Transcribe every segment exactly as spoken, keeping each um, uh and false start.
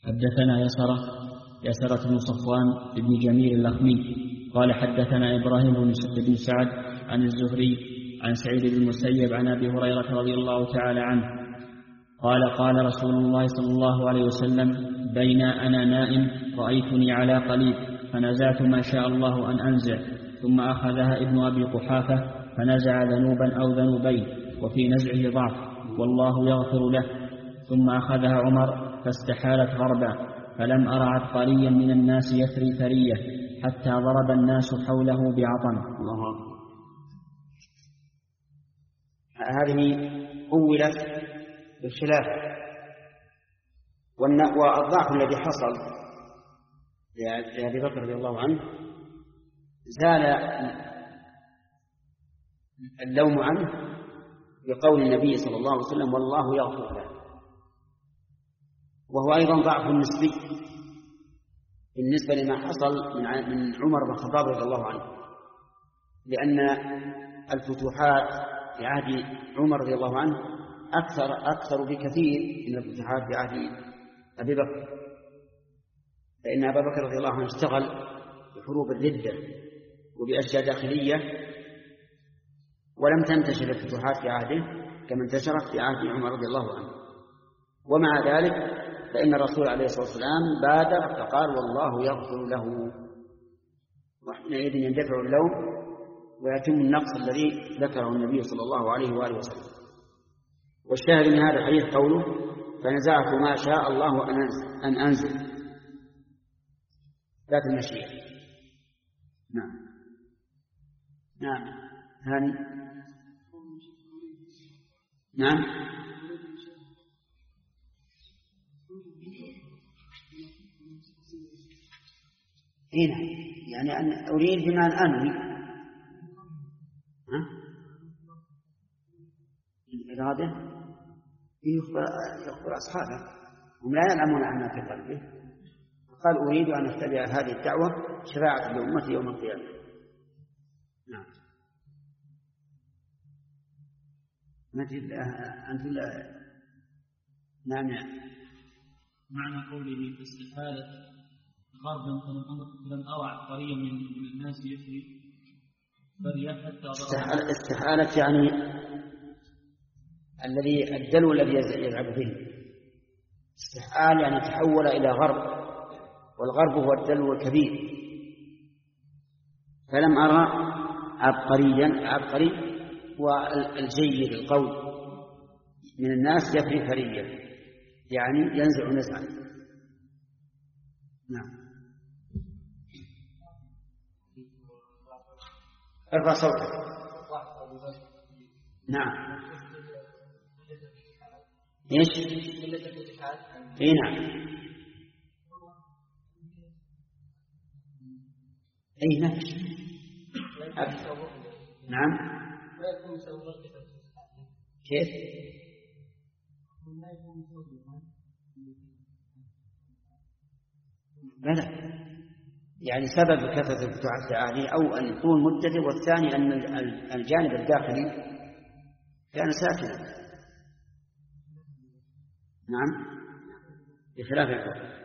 حدثنا يسرة يسرة بن صفوان بن جميل اللخمي قال حدثنا إبراهيم بن سعد عن الزهري عن سعيد بن المسيب عن أبي هريرة رضي الله تعالى عنه قال قال رسول الله صلى الله عليه وسلم بين أنا نائم رأيتني على قليب فنزعت ما شاء الله أن أنزع ثم أخذها ابن أبي قحافة فنزع ذنوبا أو ذنوبين وفي نزعه ضعف والله يغفر له ثم أخذها عمر فاستحالت غربا فلم أر عبقريا من الناس يثري ثرية حتى ضرب الناس حوله بعطن. الله. هذه أولت بالخلاف، والضعف الذي حصل لأبي بكر رضي الله عنه زال اللوم عنه بقول النبي صلى الله عليه وسلم والله يغفر له، وهو أيضا ضعف نسبي بالنسبة لما حصل من عمر بن الخطاب رضي الله عنه، لأن الفتوحات في عهد عمر رضي الله عنه أكثر أكثر بكثير من الفتوحات في عهد أبي بكر، فإن أبا بكر رضي الله عنه اشتغل بحروب الردة وبأشياء داخلية ولم تنتشر الفتوحات في عهده كما انتشرت في عهد عمر رضي الله عنه. ومع ذلك فإن الرسول عليه الصلاة والسلام بادر فقال والله يغفر له، وحينئذ يندفع اللوم ويتم النقص الذي ذكره النبي صلى الله عليه وآله وسلم. والشاهد من هذا الحديث قوله فنزعت ما شاء الله أن أنزل ذات المشيئة. نعم نعم هاني نعم هنا يعني أن أريد بما أنوي الإرادة يخبر أصحابه هم لا يعلمون عما في قلبه، قال أريد أن أتبع هذه الدعوة شفاعة لأمتي يوم القيامة. نعم مجد أنت لا نعم معنى قوله استحالة غربا لم أرى عبقريا من الناس يفري فريا حتى استحالة يعني الذي الدلو الذي يلعب به، استحال يعني تحول إلى غرب، والغرب هو الدلو الكبير. فلم أرى عبقريا، عبقري والجيد القوي من الناس يفري فريا يعني ينزع نزعا. نعم ارفع صوتك. نعم ايش؟ اي نعم اي نفس نعم كيف؟ بلى يعني سبب كثرة الفتوحات عليه أو أن يكون مدته، والثاني أن الجانب الداخلي كان ساكنا. نعم بخلاف الكفر.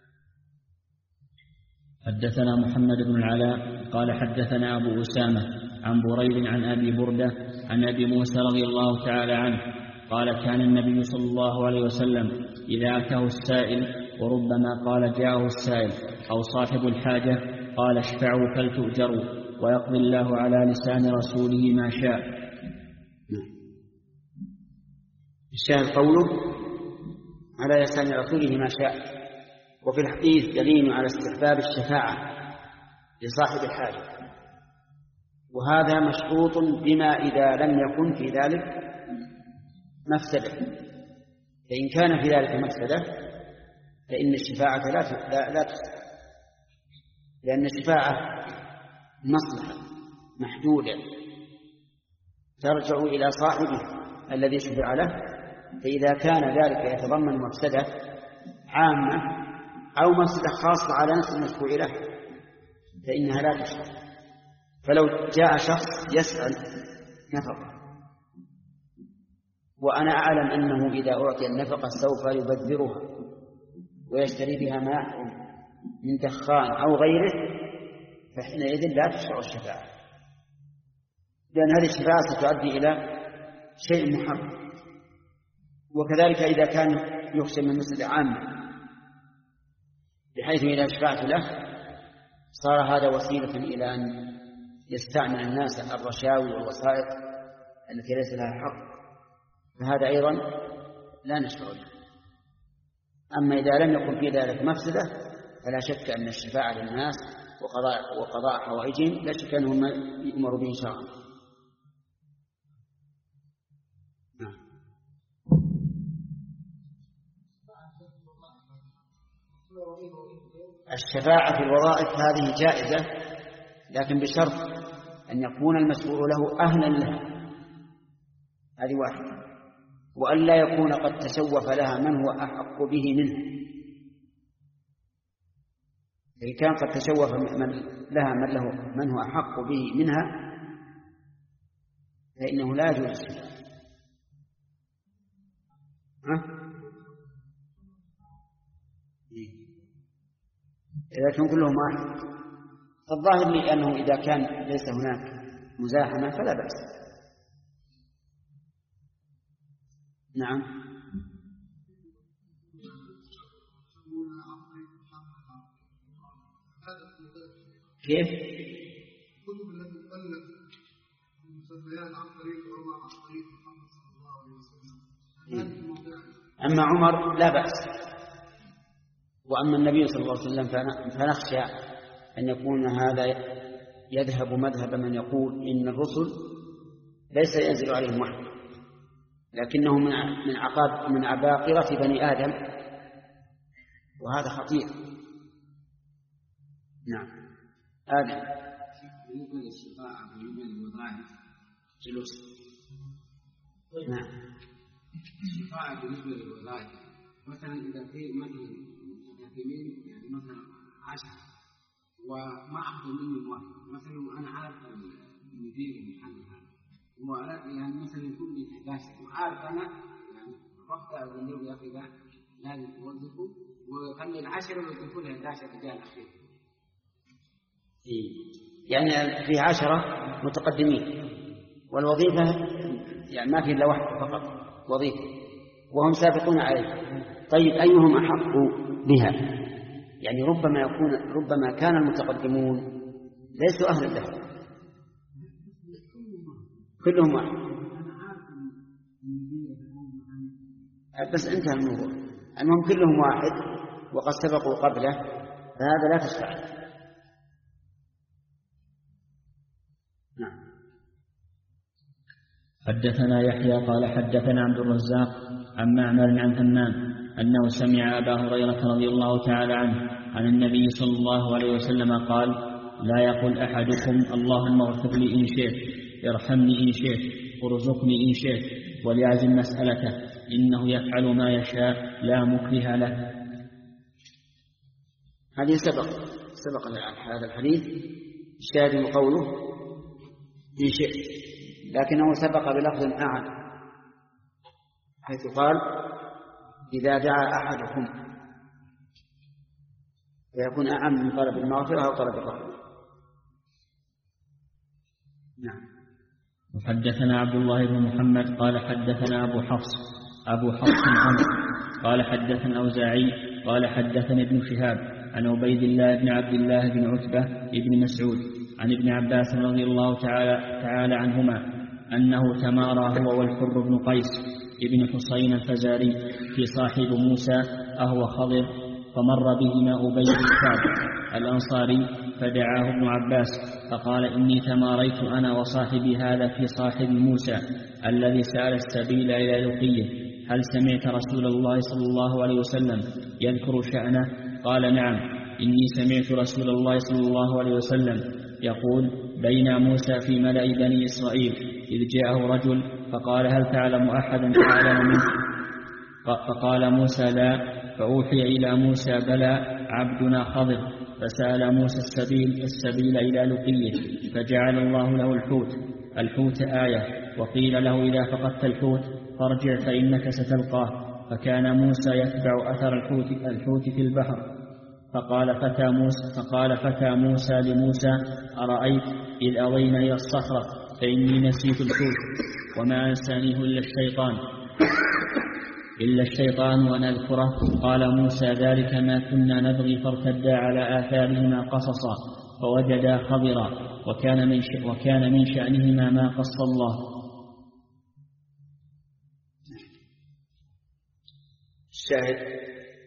حدثنا محمد بن العلاء قال حدثنا أبو أسامة عن بريد عن أبي بردة عن أبي موسى رضي الله تعالى عنه قال كان النبي صلى الله عليه وسلم إذا أتاه السائل وربما قال جاءه السائل أو صاحب الحاجة قال اشفعوا فلتؤجروا ويقضي الله على لسان رسوله ما شاء. الشاهد قوله على لسان رسوله ما شاء. وفي الحديث دليل على استحباب الشفاعة لصاحب الحاجة، وهذا مشروط بما إذا لم يكن في ذلك مفسدة، فإن كان في ذلك مفسدة فإن الشفاعة لا لا, لا تستحب، لأن الشفاعة مصلحة محدودة ترجع إلى صاحبه الذي شفع له، فإذا كان ذلك يتضمن مفسدة عامة أو مفسدة خاصة على نفس المشفوع له فإنها لا تشفع. فلو جاء شخص يسأل نفقة وأنا أعلم أنه إذا أعطي النفقة سوف يبذرها ويشتري بها ماء من دخان أو غيره فحينئذ لا تشرع الشفاعة، لأن هذه الشفاعة ستؤدي إلى شيء محرم. وكذلك إذا كان يخشى من مسألة عامة بحيث إذا شفعت له صار هذا وسيلة إلى أن يستعمل الناس الرشاوي والوسائط التي ليس لها حق، فهذا أيضا لا نشفع له. أما إذا لم يكن في ذلك مفسدة فلا شك أن الشفاعة للناس وقضاء, وقضاء حوائجهم لا شك أنهم يؤمر به شرعا. الشفاعة في الوظائف هذه جائزة، لكن بشرط أن يكون المشفوع له أهلا لها، هذه واحدة، وأن لا يكون قد تسوف لها من هو أحق به منه. إذا كان قد تسوف من لها من له من هو أحق به منها فإنه لا يجوز الشفاعة. إذا كان كلهم واحد فالظاهر لي أنه إذا كان ليس هناك مزاحمة فلا بأس. نعم. كيف؟ الكتب التي تؤلف المسميات عن طريق عمر عن طريق محمد صلى الله عليه وسلم. أما عمر لا بأس، وأما النبي صلى الله عليه وسلم فنخشى أن يكون هذا يذهب مذهب من يقول إن الرسل ليس ينزل عليهم وحي، لكنه من عقاب من عباقرة بني آدم، وهذا خطير. نعم. آدم. بالنسبة للشفاعة بالنسبة للوظائف جلوس. نعم. الشفاعة بالنسبة للوظائف مثلا إذا في مثلا متقدمين يعني مثلا عشرة وما أخذ منهم واحد، مثلا أنا عارف المدير المحل هذا وأنا يعني مثلا يكون لي إحداشر وعارف أنا يعني وقت أقول له يا أخي ذا لازم توظفه وخلي العشرة ويوظفوا له إحداشر رجال أخير. يعني في عشرة متقدمين والوظيفة يعني ما في إلا واحد فقط وظيفة وهم سابقون عليه. طيب أيهم أحق بها؟ يعني ربما يكون ربما كان المتقدمون ليسوا أهلا له، كلهم واحد، بس انتهى الموضوع. المهم كلهم واحد وقد سبقوا قبله فهذا لا تشفع. نعم. حدثنا يحيى قال حدثنا عبد الرزاق عن معمر عن همام أنه سمع أبا هريرة رضي الله تعالى عنه عن النبي صلى الله عليه وسلم قال: لا يقل أحدكم اللهم اغفر لي إن شئت، ارحمني إن شئت، ارزقني إن شئت، وليعزم مسألته، إنه يفعل ما يشاء لا مكره له. هذه سبق سبق هذا الحديث الشاهد قوله إن شئت، لكنه سبق بلفظ أعم حيث قال: إذا دعا أحدكم، فيكون أعم من طلب المغفرة أو طلب الرحمة. نعم. وحدثنا عبد الله بن محمد قال حدثنا أبو حفص أبو حفص عمرو قال حدثنا الأوزاعي قال حدثني ابن شهاب عن عبيد الله بن عبد الله بن عتبة بن مسعود عن ابن عباس رضي الله تعالى, تعالى عنهما أنه تمارى هو والحر بن قيس ابن حسين الفزاري في صاحب موسى أهو خضر، فمر بهما أبي بن كعب الأنصاري فدعاه ابن عباس فقال: إني تماريت أنا وصاحبي هذا في صاحب موسى الذي سأل السبيل إلى لقيه، هل سمعت رسول الله صلى الله عليه وسلم يذكر شأنه؟ قال: نعم، إني سمعت رسول الله صلى الله عليه وسلم يقول: بين موسى في ملأ بني إسرائيل إذ جاءه رجل فقال: هل تعلم أحدا أعلم منك؟ فقال موسى: لا. فأوحي إلى موسى: بلى، عبدنا خضر. فسأل موسى السبيل السبيل إلى لقيه، فجعل الله له الحوت الحوت آية، وقيل له: إذا فقدت الحوت فارجع فإنك ستلقاه. فكان موسى يتبع أثر الحوت, الحوت في البحر. فقال فتى موسى, فقال فتى موسى لموسى أرأيت إذ أوينا إلى الصخرة فإني نسيت الحوت وما أنسانيه إلا الشيطان إلا الشيطان وأن أذكره. قال موسى ذلك ما كنا نبغي فارتدا على آثارهما قصصا فوجدا خضرا وكان من, وكان من شأنهما ما قص الله. الشاهد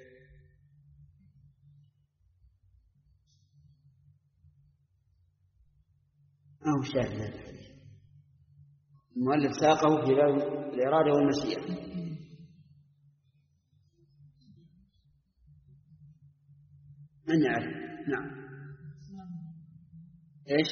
ما هو شاهد هذا الحديث. المؤلف ساقه في باب الإرادة والمشيئة. من يعرف؟ نعم. ايش؟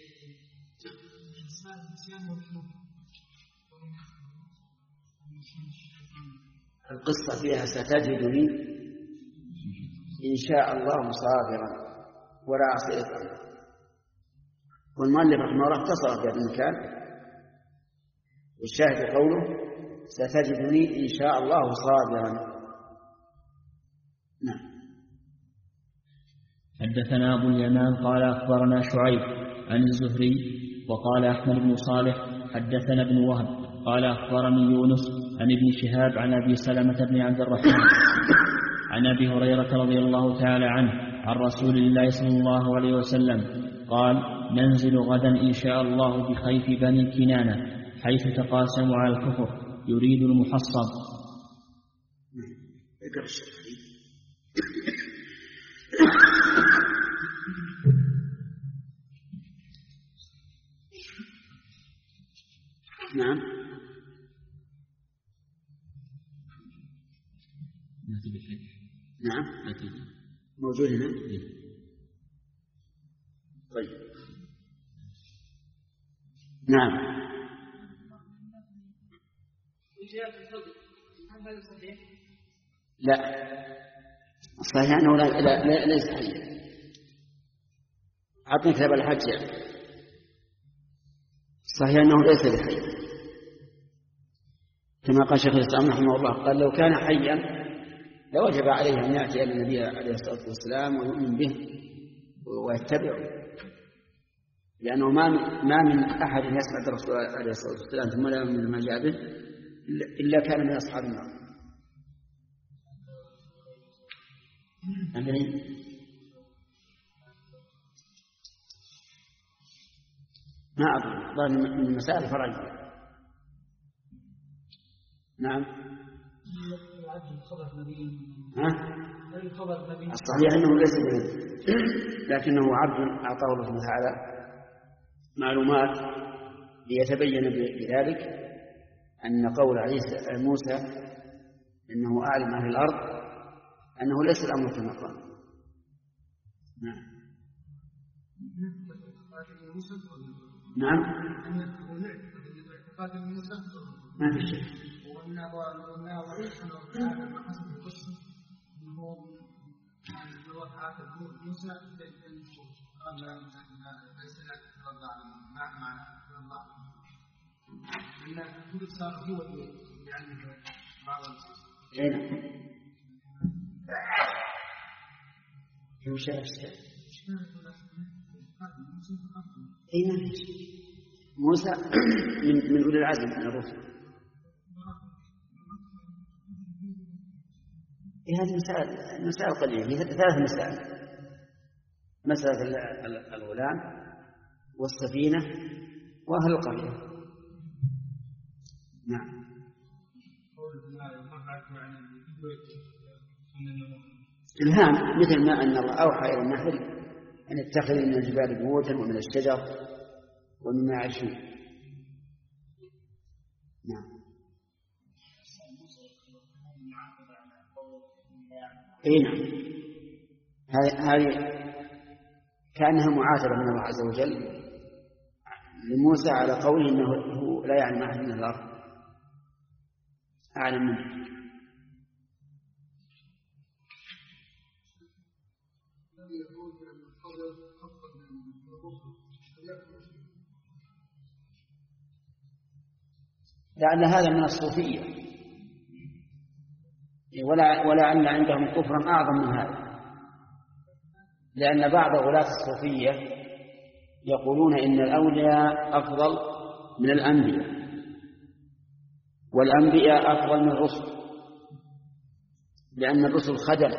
القصة فيها ستجدني إن شاء الله صابرا ولا أعصي أمره. والمؤلف رحمه الله اختصر في هذا المكان، والشاهد قوله ستجدني إن شاء الله صابرا. نعم. حدثنا أبو اليمان قال أخبرنا شعيب عن الزهري وقال أحمد بن صالح حدثنا ابن وهب قال أخبرني يونس عن ابن شهاب عن أبي سلمة بن عبد الرحمن عن أبي هريرة رضي الله تعالى عنه عن رسول الله صلى الله عليه وسلم قال ننزل غدا إن شاء الله بخيف بني كنانة حيث تقاسموا على الكفر يريد المحصب. نعم. نعم موجود هنا. طيب. نعم. لا صحيح أنه لا, لا, لا ليس صحيح. أعطني كتاب الحج يعني. صحيح أنه ليس بحي كما قال شيخ الإسلام رحمه الله، قال لو كان حيا لوجب عليه أن يأتي إلى النبي عليه الصلاة والسلام ويؤمن به ويتبعه، لأنه ما ما من أحد يسمع الرسول عليه الصلاة والسلام ثم لا يؤمن ما جاء به إلا كان من أصحاب النار. ما أظن من المسائل الفرعية. نعم. الصحيح أنه ليس بنبي لكنه عبد أعطاه الله سبحانه وتعالى معلومات ليتبين بذلك أن قول عيسى موسى إنه أعلم أهل الأرض أنه ليس الأمر كما قال. نعم. نعم ما في شيء. موسى من من أولي العزم من الرسل. هذه مسائل مسائل قليلة، ثلاث مسائل: مسألة الغلام والسفينة وأهل القرية. نعم. إلهام، مثل ما أن الله أوحى إلى النحل أن اتخذ من الجبال بيوتا ومن الشجر ومما يعيشون. نعم. اي نعم، هذه كانها معاتبه من الله عز وجل لموسى على قوله انه هو لا يعلم احد من الارض اعلم منه. لأن هذا من الصوفية، ولا ولعل عندهم كفرا أعظم من هذا، لأن بعض غلاة الصوفية يقولون إن الأولياء أفضل من الأنبياء، والأنبياء أفضل من الرسل، لأن الرسل خدم،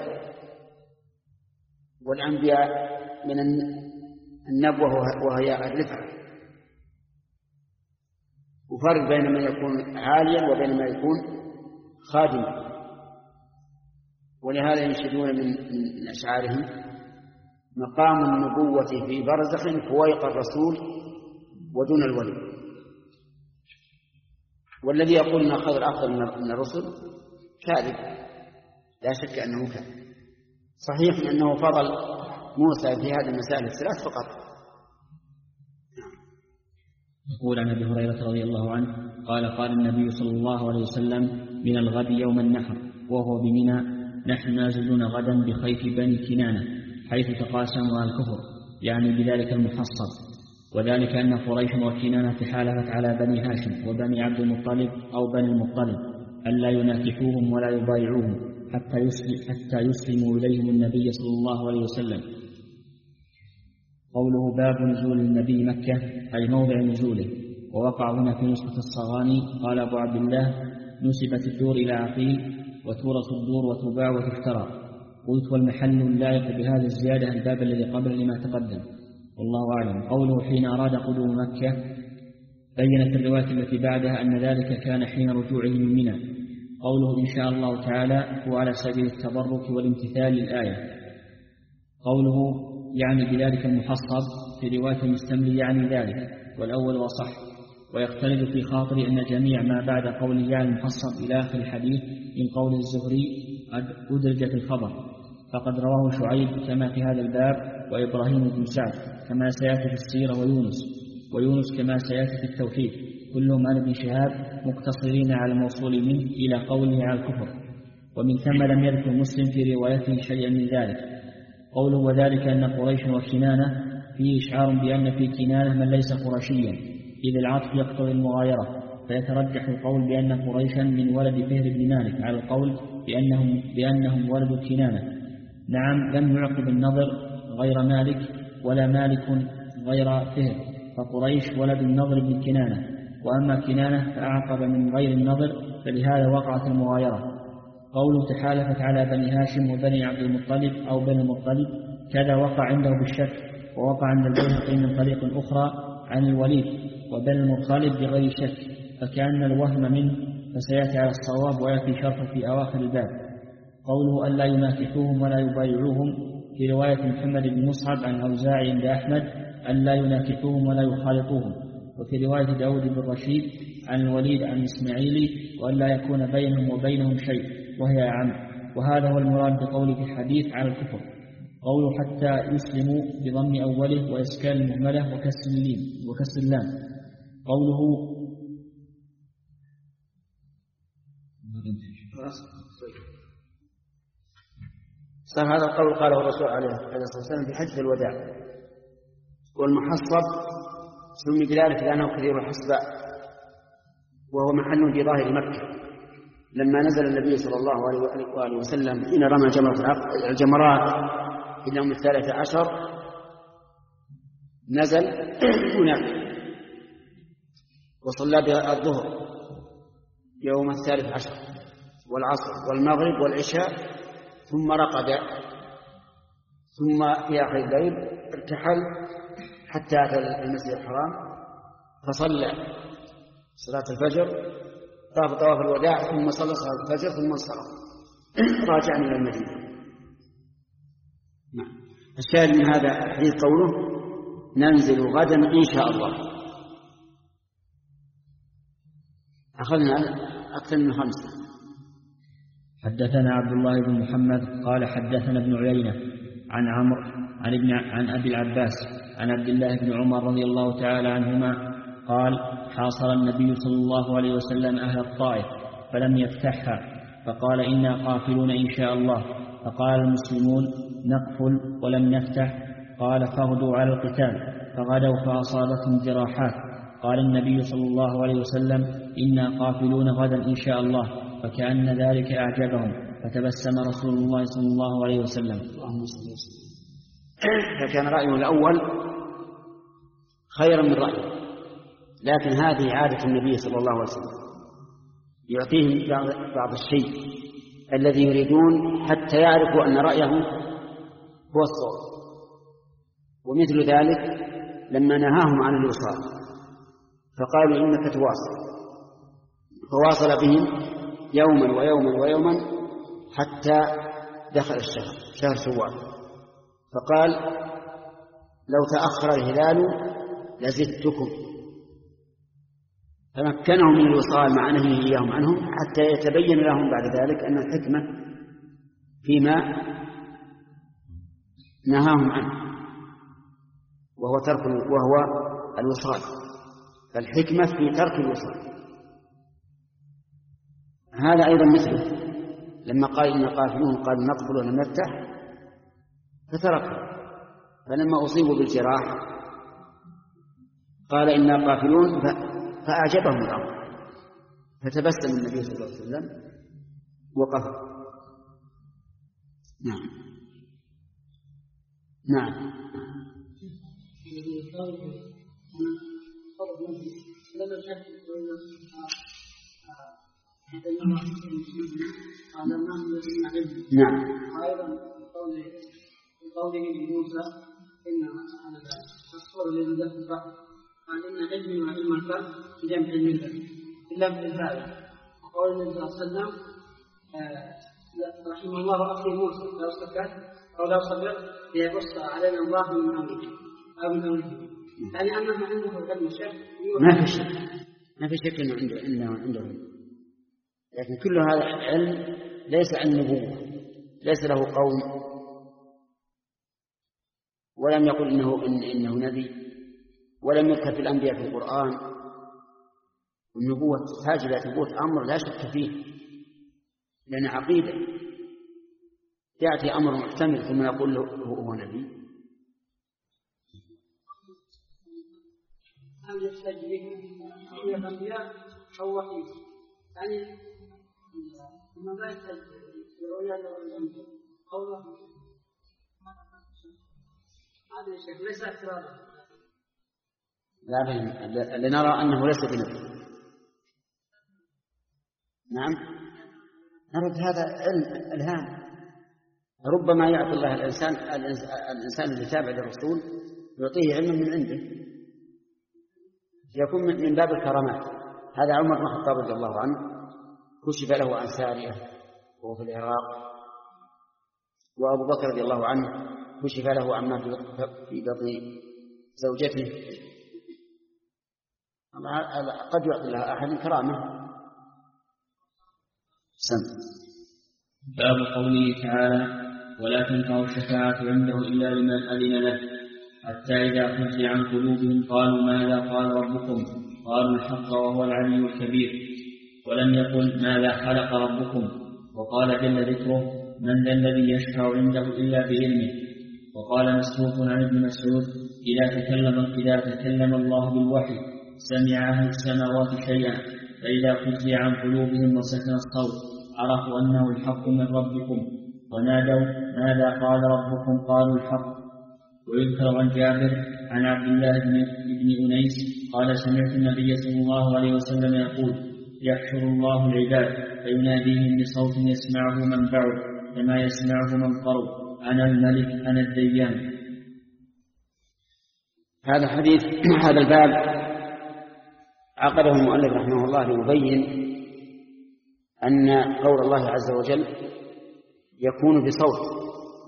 والأنبياء من النبوة وهي الرفعة، وفرق بين من يكون عاليا وبين من يكون خادما. ولهذا ينشدون من أشعارهم: مقام النبوة في برزخ فويق الرسول ودون الولي. والذي يقول أن الخضر أفضل من الرسل كاذب، لا شك أنه كاذب. صحيح أنه فضل موسى في هذه المسائل الثلاث فقط. يقول عن أبي هريرة رضي الله عنه قال: قال النبي صلى الله عليه وسلم: من الغد يوم النحر وهو بمنى: نحن نازلون غدا بخيف بني كنانة حيث تقاسموا الكفر، يعني بذلك المحصر. وذلك أن قريش وكنانة تحالفت على بني هاشم وبني عبد المطلب أو بني المطلب ألا يناكحوهم ولا يبايعوهم حتى يسلم حتى يسلموا إليهم النبي صلى الله عليه وسلم. قوله: باب نزول النبي مكة، أي موضع نزوله. ووقع هنا في نسخة الصغاني. قال أبو عبد الله: نسبت الدور إلى عقيل، وتورث الدور وتباع وتشترى. قلت: والمحل اللائق بهذه الزيادة الباب الذي قبل لما تقدم، والله أعلم. قوله: حين أراد قدوم مكة، بينت الرواية التي بعدها أن ذلك كان حين رجوعه من منى. قوله: إن شاء الله تعالى هو على سبيل التبرك والامتثال للآية. قوله: يعني بذلك المحصب، في رواية المستملي يعني ذلك، والأول وصح. ويختلف في خاطري أن جميع ما بعد قوله يعني المحصب إلى آخر الحديث من قول الزهري أدرج في الخبر، فقد رواه شعيب كما في هذا الباب، وإبراهيم بن سعد كما سيأتي في السيرة، ويونس ويونس كما سيأتي في التوحيد، كلهم عن ابن شهاب مقتصرين على الموصول منه إلى قوله على الكفر. ومن ثم لم يذكر مسلم في روايته شيئا من ذلك. قوله: وذلك أن قريش وكنانة، فيه إشعار بأن في كنانة من ليس قرشيا، إذ العطف يقتضي المغايرة، فيترجح القول بأن قريشا من ولد فهر بن مالك على القول بأنهم, بأنهم ولد كنانة. نعم، لم يعقب النضر غير مالك ولا مالك غير فهر، فقريش ولد النضر بن كنانة، وأما كنانة فأعقب من غير النضر، فلهذا وقعت المغايرة. قوله: تحالفت على بني هاشم وبني عبد المطلب أو بني المطلب، كذا وقع عنده بالشك، ووقع عند البيهقي من طريق أخرى عن الوليد وبني المطلب بغير شك، فكأن الوهم منه، فسيأتي على الصواب ويأتي شرح في أواخر الباب. قوله: ألا يناكحوهم ولا يبايعوهم، في رواية محمد بن مصعب عن الأوزاعي عند أحمد: ألا يناكحوهم ولا يخالطوهم. وفي رواية داود بن رشيد عن الوليد عن إسماعيلي: وألا يكون بينهم وبينهم شيء، وهي أعم. وهذا هو المراد بقوله في الحديث على الكفر. قوله: حتى يسلموا بضم أوله وإسكان المهملة وكسر اللام وكسر اللام. قوله: صار هذا القول قاله الرسول عليه الصلاة والسلام في حجة الوداع. والمحصب سمي بذلك لأنه كثير الحصباء، وهو محل في ظاهر مكة. لما نزل النبي صلى الله عليه وسلم حين رمى الجمرات في اليوم الثالث عشر، نزل هناك وصلى بها الظهر يوم الثالث عشر والعصر والمغرب والعشاء، ثم رقد، ثم في آخر الليل ارتحل حتى أتى المسجد الحرام فصلى صلاة الفجر، طاف طواف الوداع، ثم صلى صلاة الفجر، ثم انصرف راجعا إلى المدينة. الشاهد من هذا الحديث قوله: ننزل غدا إن شاء الله. أخذنا أكثر من خمسة. حدثنا عبد الله بن محمد قال حدثنا ابن عيينة عن عمرو عن ابن عن أبي العباس عن عبد الله بن عمر رضي الله تعالى عنهما قال: حاصر النبي صلى الله عليه وسلم أهل الطائف فلم يفتحها، فقال: إنا قافلون إن شاء الله. فقال المسلمون: نقفل ولم نفتح. قال: فاغدوا على القتال. فغدوا فأصابتهم جراحات. قال النبي صلى الله عليه وسلم: إنا قافلون غدا إن شاء الله. فكأن ذلك أعجبهم، فتبسم رسول الله صلى الله عليه وسلم. اللهم صل وسلم. فكان رأيه الأول خيرا من رأيه، لكن هذه عادة النبي صلى الله عليه وسلم، يعطيهم بعض الشيء الذي يريدون حتى يعرفوا أن رأيه هو الصواب. ومثل ذلك لما نهاهم عن الوصال فقالوا إنك تواصل، فواصل بهم يوما ويوما ويوما حتى دخل الشهر شهر شوال، فقال لو تأخر الهلال لزدتكم، فمكنهم من الوصال مع نهيه إياهم عنهم حتى يتبين لهم بعد ذلك أن الحكمة فيما نهاهم عنه وهو ترك وهو الوصال، فالحكمة في ترك الوصال. هذا أيضا مثله لما قال إن قافلون قالوا نقبل ولم نفتح فتركوا، فلما أصيبوا بالجراح قال إنا قافلون فأعجبهم الأمر فتبسم النبي صلى الله عليه وسلم وقف. نعم نعم نعم. أيضا قوله لموسى إن الصور الذي ذكر البحر قال إن علمي وعلمك بجمع الملة إلا في الفاعل. وقول النبي صلى الله عليه وسلم رحمه الله أخي موسى لو سكت أو لو صبر ليبص علينا الله من أمره أو من أمره، يعني أنه عنده علم الشيخ. ما في شك ما في شك إنه عنده إنه عنده لكن كل هذا العلم ليس عن نبوة، ليس له قوم، ولم يقل إنه إن إنه نبي، ولم يذكر في الأنبياء في القرآن. النبوة تحتاج إلى ثبوت أمر لا شك فيه، لأن عقيدة يأتي أمر محتمل ثم يقول له هو نبي. هل يحتاج به إلى الأنبياء أو وحي؟ يعني ما لا يحتاج رؤيا الأنبياء أو وحي. هذا الشيء ليس اعتراضا، لا لنرى أنه ليس بنبي. نعم نرد هذا علم الهام، ربما يعطي الله الإنسان الإنسان اللي تابع للرسول يعطيه علما من عنده يكون من باب الكرامات. هذا عمر بن الخطاب رضي الله عنه كشف له عن سارية وهو في العراق، وأبو بكر رضي الله عنه كشف له عما في بطن زوجته. قد يعطي لها أحد كرامة. سم. باب قوله تعالى ولا تنفع الشفاعة عنده إلا لمن أذن له، حتى إذا فزع عن قلوبهم قالوا ماذا قال ربكم؟ قالوا الحق وهو العلي الكبير، ولم يقل ماذا خلق ربكم. وقال جل ذكره من ذا الذي يشفع عنده إلا بإذنه. وقال مسروق عن ابن مسعود إذا تكلم إذا تكلم الله بالوحي سمع أهل السماوات شيئا، فإذا فزع عن قلوبهم وسكن الصوت عرفوا أنه الحق من ربكم، ونادوا ماذا قال ربكم؟ قالوا الحق. ويذكر عن جابر عن عبد الله بن أنيس قال سمعت النبي صلى الله عليه وسلم يقول يحشر الله العباد فيناديهم بصوت يسمعه من بعد كما يسمعه من قرب أنا الملك أنا الديان. هذا حديث هذا الباب عقده المؤلف رحمه الله ليبين أن قول الله عز وجل يكون بصوت،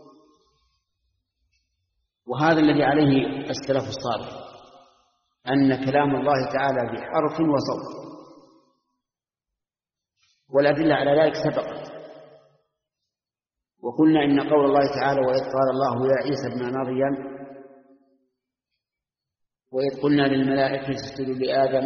وهذا الذي عليه السلف الصالح أن كلام الله تعالى بحرف وصوت، والأدلة على ذلك سبقت. وقلنا إن قول الله تعالى وإذ قال الله يا عيسى ابن مريم وإذ قلنا للملائكة اسجدوا لآدم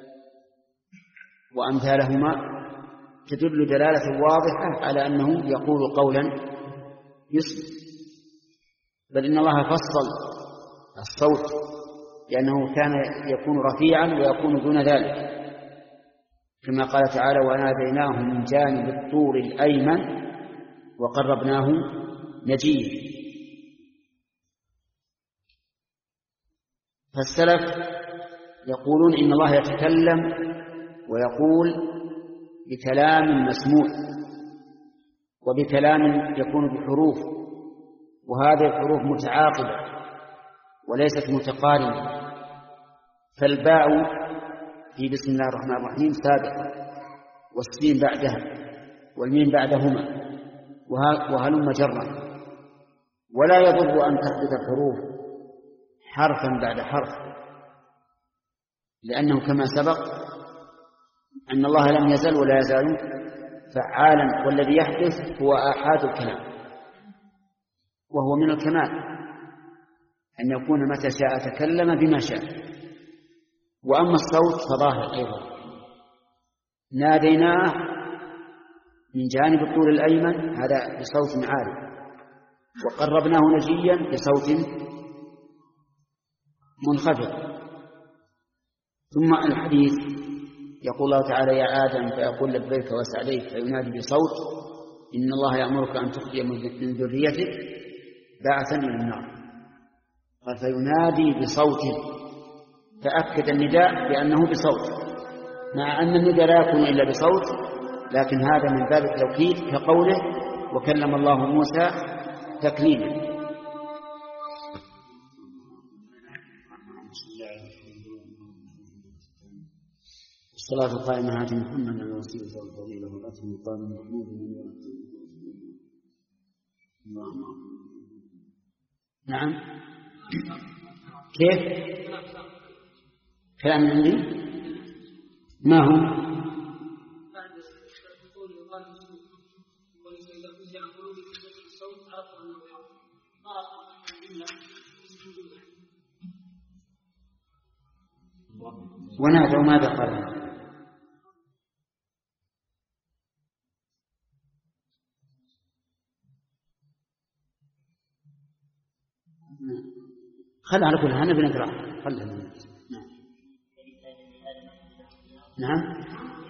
وأمثالهما تدل دلالة واضحة على أنه يقول قولا يسمع، بل إن الله فصل الصوت لأنه كان يكون رفيعا ويكون دون ذلك، كما قال تعالى وناديناه من جانب الطور الأيمن وقربناه نجيا. فالسلف يقولون إن الله يتكلم ويقول بكلام مسموع وبكلام يكون بحروف، وهذه الحروف متعاقبة وليست متقارنة، فالباء في بسم الله الرحمن الرحيم سابقة، والسين بعدها، والميم بعدهما، وهلم جرا. ولا يضر أن تحدث الحروف حرفا بعد حرف، لأنه كما سبق أن الله لم يزل ولا يزال فعالا، والذي يحدث هو آحاد الكلام، وهو من الكمال أن يكون متى شاء تكلم بما شاء. وأما الصوت فظاهر أيضا، ناديناه من جانب الطول الأيمن هذا بصوت عالي، وقربناه نجيا بصوت منخفض. ثم الحديث يقول الله تعالى: يا آدم، فيقول لبيك وسعديك، فينادي بصوت: إن الله يأمرك أن تخرج من ذريتك بعثا إلى النار. قال فينادي بصوت، تأكد النداء بأنه بصوت، مع أن النداء لا يكون إلا بصوت، لكن هذا من باب التوكيد كقوله: وكلم الله موسى تكليما. الصلاة القائمة آت محمدا الوسيلة والفضيلة وآتيه المقام المحمود من نعم. كيف؟ كلام عندي ما هو؟ ونادوا ماذا قال؟ خل على كل هنا بنقرأ. خلها نعم نعم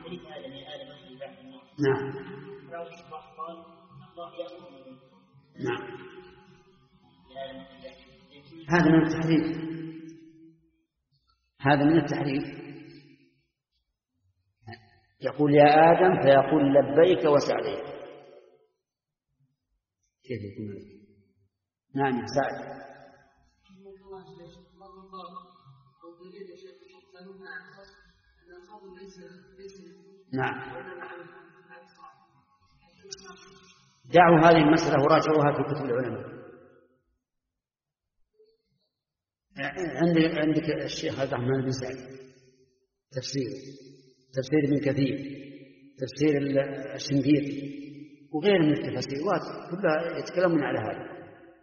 نعم نعم. هذا من التحريف، هذا من التحريف. يقول يا آدم فيقول لبيك وسعديك. كيف يكون؟ نعم يا سعد. نعم. دعوا هذه المسألة وراجعوها في كتب العلماء. عندك عندك الشيخ عبد الرحمن بن سعد تفسير تفسير ابن كثير، تفسير الشنقيطي، وغير من التفسيرات كلها يتكلمون على هذا.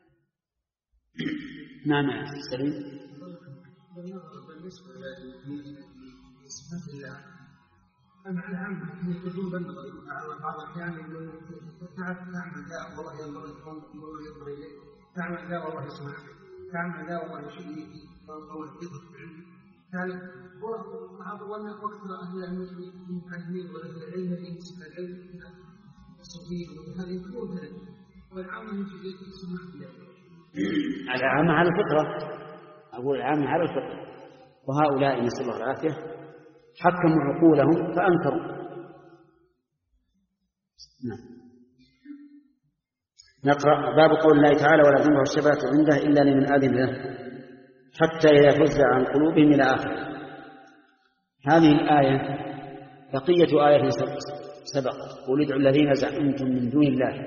نعم يا سليم. بالنسبة لصفات الله المعنى عام يكون بلغ بعض الأحيان تعمل داء والله ينظر والله ينظر إليه، تعمل داء والله يسمع، تعمل داء والله يشيء والله يضرب بعلم. كان بعض الناس وقت أهل العلم المتعلمين وأهل العلم يمسك العلم الصوفية وهذا يكون ذلك، والعامة يسمع بالله. العامة على الفطرة، أقول العامة على الفطرة، وهؤلاء نسأل الله العافية حكموا عقولهم فأنكروا. نعم. نقرأ باب قول الله تعالى: ولا تنفع الشفاعة عنده إلا لمن أذن له حتى إذا فزع عن قلوبهم إلى آخره. هذه الآية بقية آية سبق: قل ادعوا الذين زعمتم من دون الله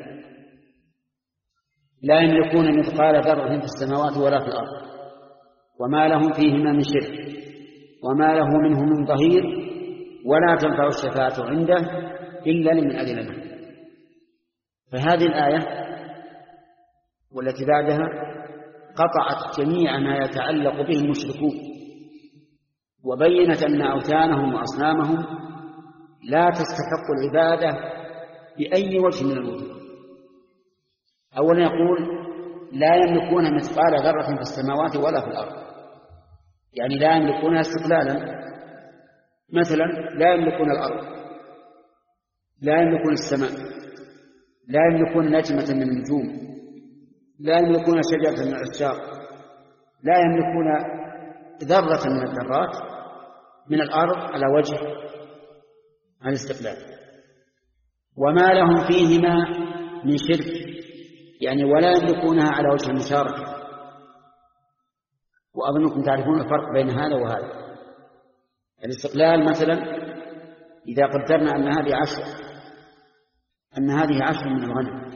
لا يملكون مثقال ذرة في السماوات ولا في الأرض وما لهم فيهما من شرك وما له منه من ظهير ولا تنفع الشفاعة عنده إلا لمن أذن له. فهذه الآية والتي بعدها قطعت جميع ما يتعلق به المشركون، وبينت أن أوثانهم وأصنامهم لا تستحق العبادة بأي وجه من الوجوه. أولا يقول: لا يملكون مثقال ذرة في السماوات ولا في الأرض، يعني لا يملكونها استقلالا. مثلا لا يملكون الأرض، لا يملكون السماء، لا يملكون نجمة من النجوم، لا يملكون شجرة من الأشجار، لا يملكون ذرة من الذرات من الأرض على وجه الاستقلال، وما لهم فيهما من شرك، يعني ولا يملكونها على وجه المشاركة. وأظنكم تعرفون الفرق بين هذا وهذا. الاستقلال مثلا إذا قدرنا أن هذه عشر أن هذه عشر من الغنم،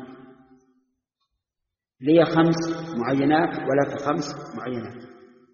لي خمس معينات ولك خمس معينات،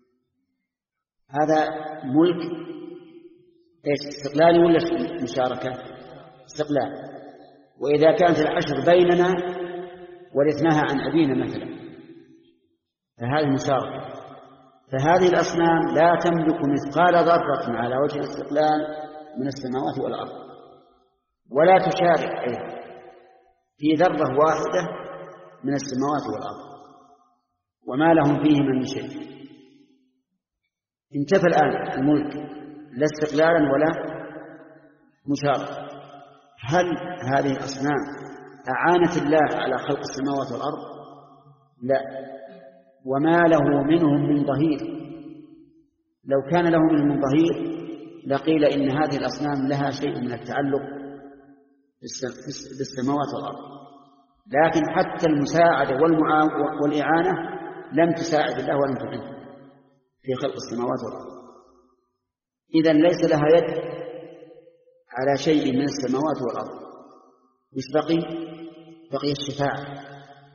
هذا ملك ايش؟ استقلالي ولا مشاركة؟ استقلال. وإذا كانت العشر بيننا ورثناها عن أبينا مثلا فهذه مشاركة. فهذه الأصنام لا تملك مثقال ذرة على وجه الاستقلال من السماوات والأرض، ولا تشارك أيضا في ذرة واحدة من السماوات والأرض، وما لهم فيهما من شيء. انتفى الآن الملك لا استقلالا ولا مشاركة. هل هذه الأصنام أعانت الله على خلق السماوات والأرض؟ لا. وما له منهم من ظهير. لو كان له منهم من ظهير لقيل إن هذه الأصنام لها شيء من التعلق بالسماوات والأرض، لكن حتى المساعدة والإعانة لم تساعد الله ولم تعينه في خلق السماوات والأرض. إذن ليس لها يد على شيء من السماوات والأرض. وش بقي؟ بقي الشفاعة.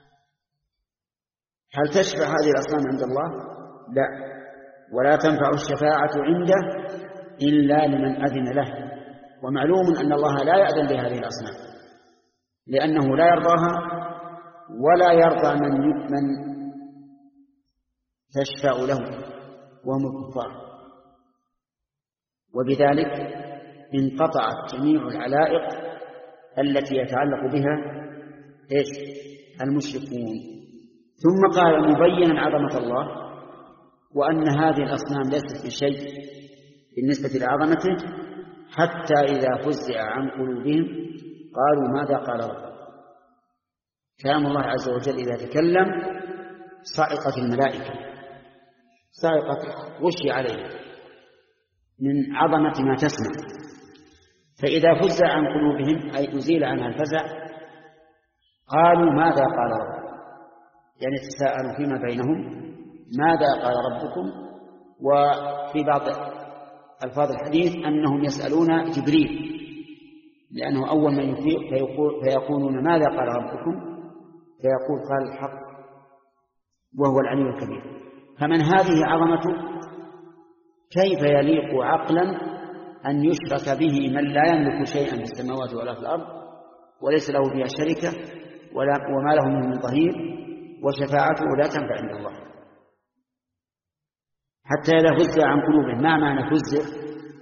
هل تشفع هذه الأصنام عند الله؟ لا. ولا تنفع الشفاعة عنده إلا لمن أذن له. ومعلوم أن الله لا يأذن بهذه الأصنام لأنه لا يرضاها ولا يرضى من من تشفع له وهم الكفار. وبذلك انقطعت جميع العلائق التي يتعلق بها إيش؟ المشركون. ثم قال مبينا عظمة الله وأن هذه الأصنام ليست بشيء بالنسبة لعظمته، حتى إذا فزع عن قلوبهم قالوا ماذا قال ربك. كلام الله عز وجل إذا تكلم صعقت الملائكة، صعقت غشي عليه من عظمة ما تسمع. فإذا فزع عن قلوبهم أي أزيل عنها الفزع قالوا ماذا قال ربك، يعني تساءلوا فيما بينهم ماذا قال ربكم. وفي بعض ألفاظ الحديث أنهم يسألون جبريل لأنه أول من يفيق فيقول فيقولون ماذا قال ربكم، فيقول قال الحق وهو العلي الكبير. فمن هذه عظمته كيف يليق عقلا أن يشرك به من لا يملك شيئا في السماوات ولا في الأرض وليس له فيها شركة وما له من ظهير، وشفاعته لا تنفع عند الله. حتى إذا فزع عن قلوبهم. ما معنى فزع؟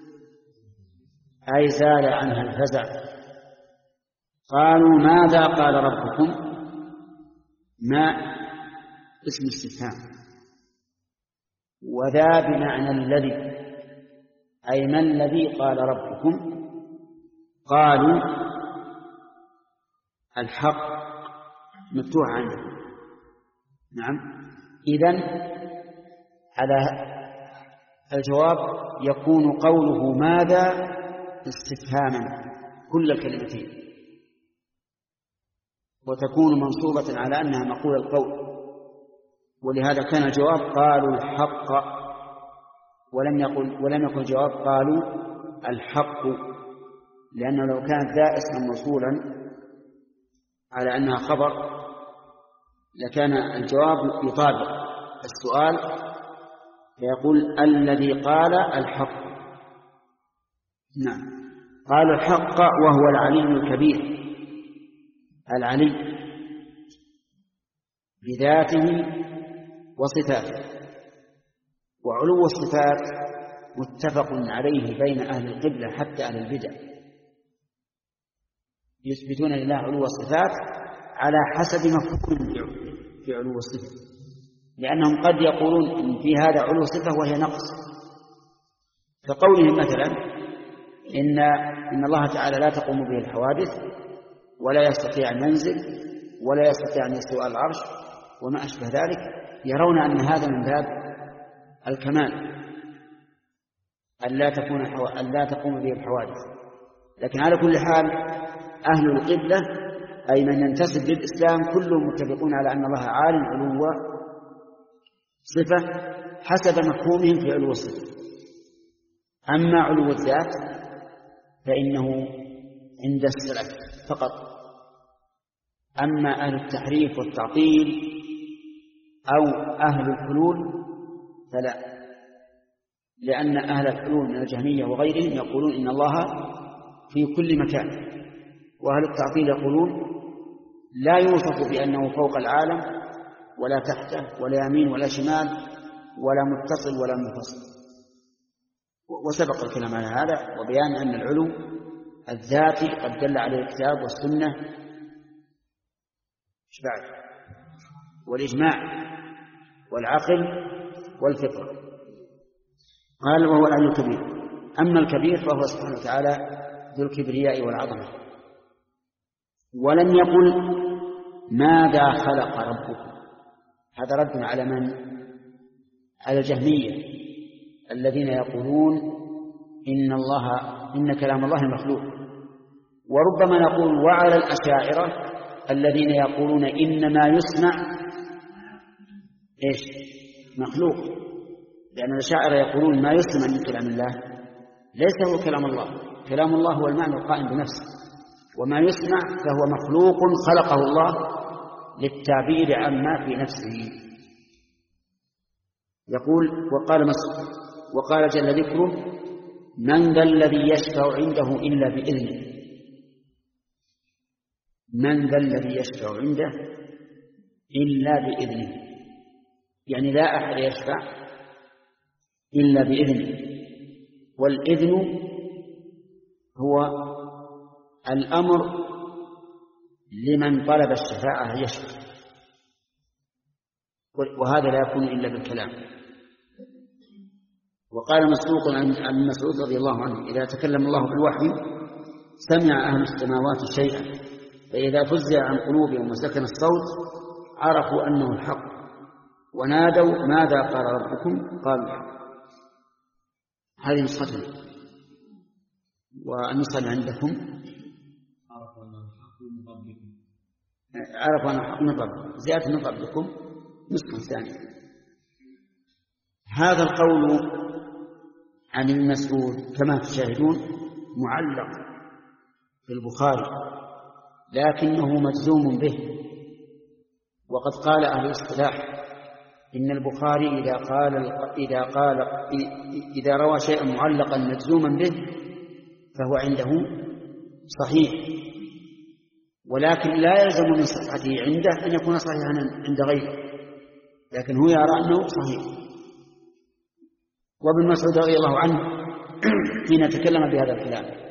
أي زال عنها الفزع. قالوا ماذا قال ربكم. ما اسم استفهام، وذا بمعنى الذي، أي ما الذي قال ربكم. قالوا الحق مفتوح عنه. نعم. إذن على الجواب يكون قوله ماذا استفهاما كل الكلمتين، وتكون منصوبة على أنها مقول القول، ولهذا كان الجواب قالوا الحق، ولم يقل ولم يقل الجواب قالوا الحق، لأنه لو كانت ذا اسما موصولا على أنها خبر لكان الجواب يطابق السؤال فيقول الذي قال الحق. نعم. قالوا الحق وهو العلي الكبير، العلي بذاته وصفاته. وعلو الصفات متفق عليه بين أهل القبلة حتى أهل البدع، يثبتون لله علو الصفات على حسب مفهوم في علو الصفة، لأنهم قد يقولون إن في هذا علو صفة وهي نقص، كقولهم مثلا إن إن الله تعالى لا تقوم به الحوادث، ولا يستطيع أن ينزل ولا يستطيع أن يستوى على العرش وما أشبه ذلك، يرون أن هذا من باب الكمال أن لا تكون حو... أن لا تقوم به الحوادث. لكن على كل حال أهل القبلة أي من ينتسب للإسلام كلهم متفقون على أن الله عالٍ علو صفة حسب مفهومهم في علو الصفة. أما علو الذات فإنه عند السلف فقط. أما أهل التحريف والتعطيل أو أهل الحلول فلا، لأن أهل الحلول من الجهمية وغيرهم يقولون إن الله في كل مكان، وأهل التعطيل يقولون لا يوصف بأنه فوق العالم ولا تحته ولا يمين ولا شمال ولا متصل ولا منفصل. وسبق الكلام على هذا وبيان أن العلو الذاتي قد دل عليه الكتاب والسنة والإجماع والعقل والفطرة. قال وهو العلي الكبير. أما الكبير فهو سبحانه وتعالى ذو الكبرياء والعظمة. ولم يقل ماذا خلق ربكم، هذا رد على من؟ على الجهمية الذين يقولون إن الله إن كلام الله مخلوق. وربما نقول وعلى الأشاعرة الذين يقولون إنما يسمع إيش مخلوق، لأن الأشاعرة يقولون ما يسمع من كلام الله ليس هو كلام الله، كلام الله هو المعنى القائم بنفسه، وما يسمع فهو مخلوق خلقه الله للتعبير عما في نفسه. يقول وقال مسعود وقال جل ذكره من ذا الذي يشفع عنده إلا بإذنه. من ذا الذي يشفع عنده إلا بإذنه، يعني لا أحد يشفع إلا بإذنه. والإذن هو الأمر لمن طلب الشفاعة يشفع، وهذا لا يكون إلا بالكلام. وقال مسروق عن مسعود رضي الله عنه إذا تكلم الله بالوحي سمع أهل السماوات شيئا فإذا فزع عن قلوبهم وسكن الصوت عرفوا أنه الحق ونادوا ماذا قال ربكم؟ قالوا الحق. هذه نسختنا. والنسخة عندكم عرفوا أنه الحق من ربكم، عرفوا أنه الحق من ربكم، زيادة من ربكم نسخة ثانية. هذا القول عن ابن مسعود كما تشاهدون معلق في البخاري لكنه مجزوم به. وقد قال أهل الاصطلاح إن البخاري إذا قال إذا قال إذا روى شيئا معلقا مجزوما به فهو عنده صحيح، ولكن لا يلزم من صحته عنده أن يكون صحيحا عند غيره، لكن هو يرى أنه صحيح. وابن مسعود رضي الله عنه حين تكلم بهذا الكلام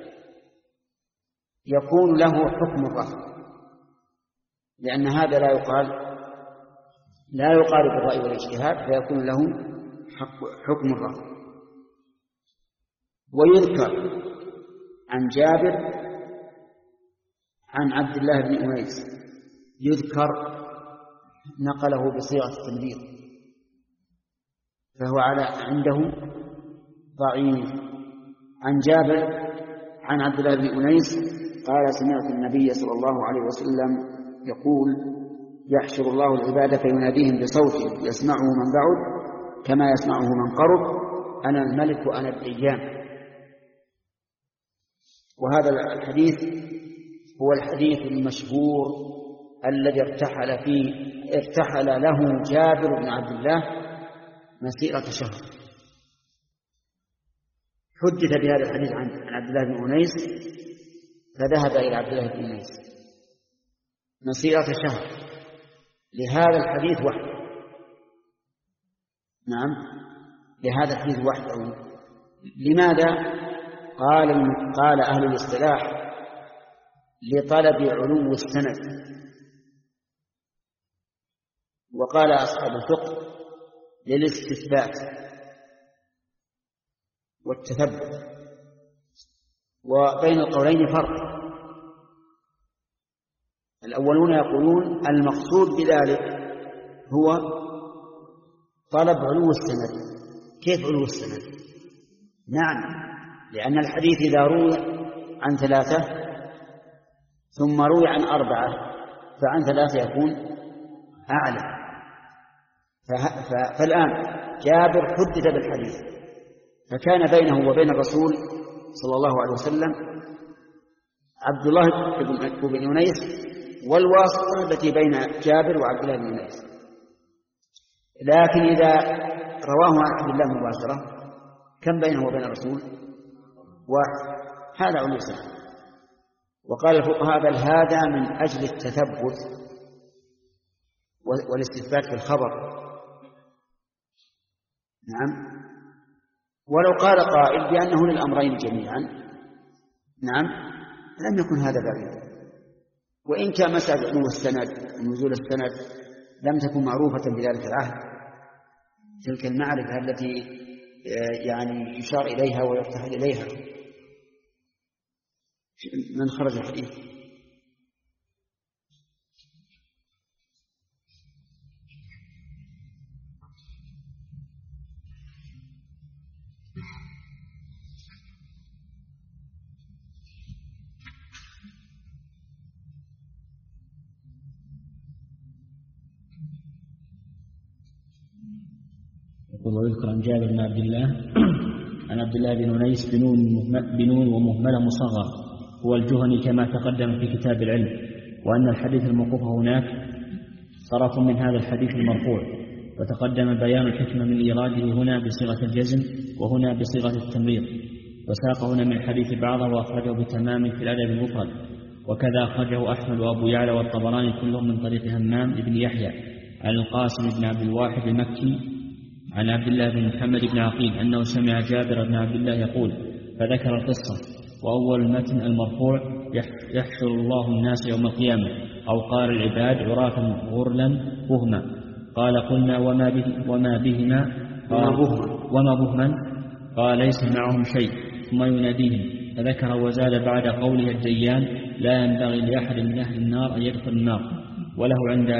يكون له حكم الرفع، لأن هذا لا يقال لا يقال بالرأي والاجتهاد، فيكون له حكم الرفع. ويذكر عن جابر عن عبد الله بن أنيس، يذكر نقله بصيغة التنبيه فهو على عنده ضعيف. عن جابر عن عبد الله بن أنيس قال سمعت النبي صلى الله عليه وسلم يقول يحشر الله العباد فيناديهم بصوت يسمعه من بعد كما يسمعه من قرب أنا الملك وأنا الديان. وهذا الحديث هو الحديث المشهور الذي ارتحل فيه ارتحل له جابر بن عبد الله مسيرة شهر. حدث بهذا الحديث عن عبد الله بن أنيس فذهب إلى عبد الله بن أنيس مسيرة شهر لهذا الحديث وحده. نعم لهذا الحديث وحده. لماذا؟ قال قال أهل الاصطلاح لطلب علو السند، وقال أصحاب الفقه للاستثبات والتثبت. وبين القولين فرق، الأولون يقولون المقصود بذلك هو طلب علو السند. كيف علو السند؟ نعم، لأن الحديث إذا روي عن ثلاثة ثم روي عن أربعة فعن ثلاثة يكون أعلى. فالآن جابر حدث بالحديث فكان بينه وبين الرسول صلى الله عليه وسلم عبد الله بن يونيس والواسطة التي بين جابر وعبد الله بن يونيس. لكن إذا رواه عن عبد الله مباشرة كم بينه وبين الرسول؟ واحد. هذا علو السند. وقال الفقهاء بل هذا من أجل التثبت والاستثبات في الخبر. نعم. ولو قال قائل بأنه للأمرين جميعا نعم لم يكن هذا بعيدا. وإن كان مسألة علو السند ونزول السند لم تكن معروفة في ذلك العهد، تلك المعرفة التي يعني يشار إليها ويرتحل إليها. من خرج الحديث؟ ويذكر عن جابر بن عبد الله عن عبد الله بن أنيس بنون ومهملة مصغر هو الجهني كما تقدم في كتاب العلم، وأن الحديث الموقوف هناك صرف من هذا الحديث المرفوع، وتقدم بيان الحكمة من إيراده هنا بصيغة الجزم وهنا بصيغة التمريض، وساق هنا من حديث بعضه وأخرجه بتمام في الأدب المفرد، وكذا أخرجه أحمد وأبو يعلى والطبراني كلهم من طريق همام بن يحيى عن القاسم بن عبد الواحد المكي عن عبد الله بن محمد بن عقيل أنه سمع جابر بن عبد الله يقول فذكر القصة. وأول المتن المرفوع يحشر الله الناس يوم القيامة، أو قال العباد عراة غرلا بهما. قال قلنا وما, به وما بهما؟ قال وما بهما؟ قال ليس معهم شيء. ثم يناديهم فذكر وزاد بعد قوله الديان لا ينبغي لأحد من أهل النار أن يدخل النار، وله عند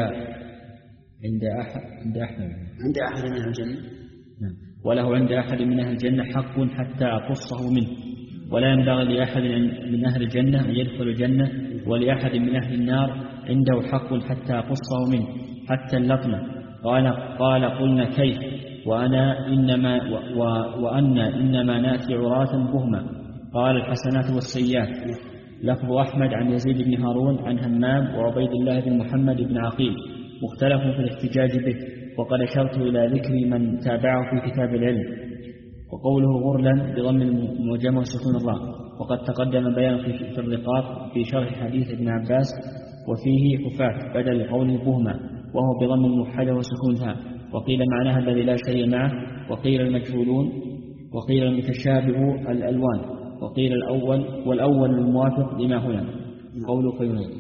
عند أحد عند أحد عند أحد من أهل الجنة نعم. وله عند أحد من أهل الجنة حق حتى أقصه منه، ولا ينبغي لأحد من أهل الجنة أن يدخل الجنة، ولأحد من أهل النار عنده حق حتى أقصه منه حتى اللطمة. قال قال قلنا كيف وأنا إنما و وأن إنما نأتي عراة بهما. قال الحسنات والسيئات. لفظ أحمد عن يزيد بن هارون عن همام وعبيد الله بن محمد بن عقيل مختلف في الاحتجاج به، وقد أشرت إلى ذكر من تابعه في كتاب العلم. وقوله غرلا بضم المعجمة وسكون الراء، وقد تقدم بيان في الرقاق في شرح حديث ابن عباس وفيه حفاة بدل قوله بهما، وهو بضم الموحدة وسكون الهاء. وقيل معناها الذي لا شيء معه، وقيل المجهولون، وقيل المتشابه الألوان، وقيل الأول، والأول الموافق لما هنا. قوله فينادي.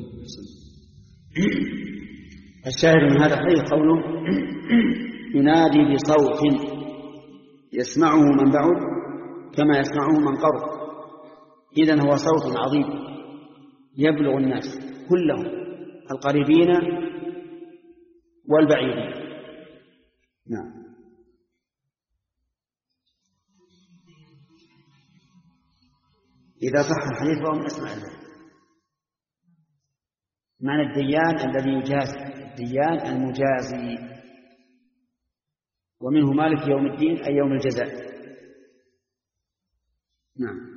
الشاهد من هذا الحديث قوله ينادي بصوت يسمعه من بعد كما يسمعه من قرب. إذن هو صوت عظيم يبلغ الناس كلهم القريبين والبعيدين. نعم. إذا صح الحديث فهو من أسماء الله. معنى الديان الذي يجازي، الديان المجازي، ومنه مالك يوم الدين أي يوم الجزاء. نعم.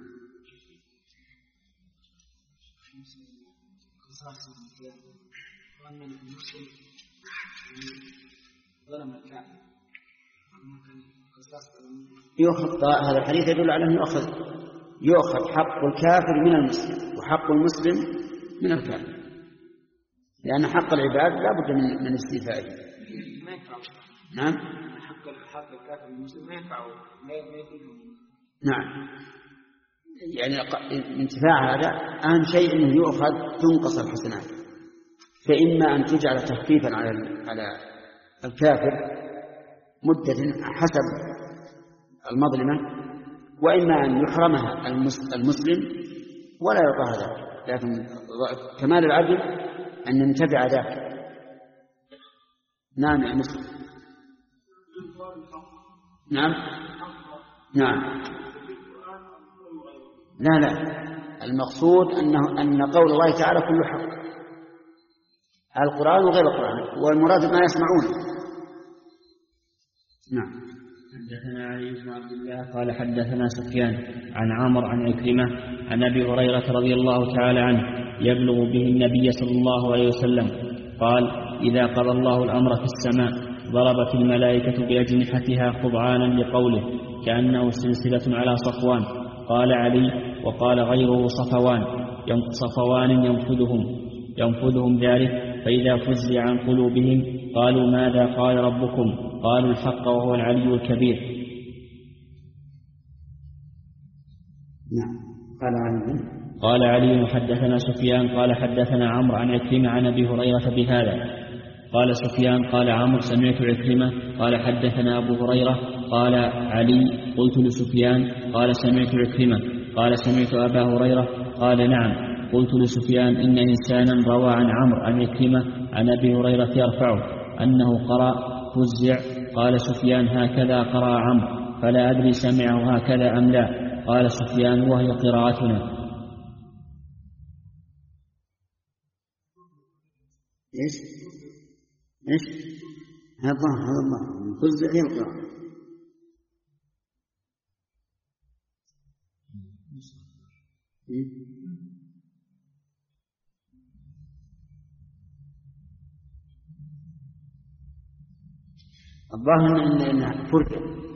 يؤخذ هذا الحديث يدل على أنه يؤخذ يؤخذ حق الكافر من المسلم وحق المسلم من الكافر، لأن حق العباد لا بد من من استيفائه. نعم. حق حق الكافر المسلم ما ينفعه ما يفيده. نعم. يعني انتفاع هذا أهم شيء أنه يؤخذ تنقص الحسنات، فإما أن تجعل تخفيفا على على الكافر مدة حسب المظلمة، وإما أن يحرمها المسلم ولا يعطى ذلك. لكن كمال العدل أن نتبع ذاك. نعم يا مسلم. نعم نعم لا لا المقصود أنه أن قول الله تعالى كل حق، القرآن وغير القرآن، والمراد ما يسمعون. نعم. حدثنا علي بن عبد الله قال حدثنا سفيان عن عمرو عن عكرمة عن أبي هريرة رضي الله تعالى عنه يبلغ به النبي صلى الله عليه وسلم قال: إذا قضى الله الأمر في السماء ضربت الملائكة بأجنحتها خضعانا لقوله كأنه سلسلة على صفوان. قال علي: وقال غيره صفوان صفوان ينفذهم ينفذهم ذلك، فإذا فزع عن قلوبهم قالوا: ماذا قال ربكم؟ قالوا: الحق وهو العلي الكبير. نعم. قال علي قال علي: حدثنا سفيان قال حدثنا عمرو عن عكرمة عن أبي هريرة بهذا. قال سفيان قال عمرو: سمعت عكرمة قال حدثنا أبو هريرة. قال علي: قلت لسفيان قال سمعت عكرمة قال سمعت أبا هريرة. قال: نعم. قلت لسفيان: إن إنسانا روى عن عمرو عن عكرمة عن أبي هريرة يرفعه أنه قرأ فزع. قال سفيان: هكذا قرأ عمرو، فلا أدري سمعه هكذا أم لا. قال سفيان: وهي قراءتنا. إيش إيش هذا هذا الله فزع هي القراءة. الظاهر أنها فرجة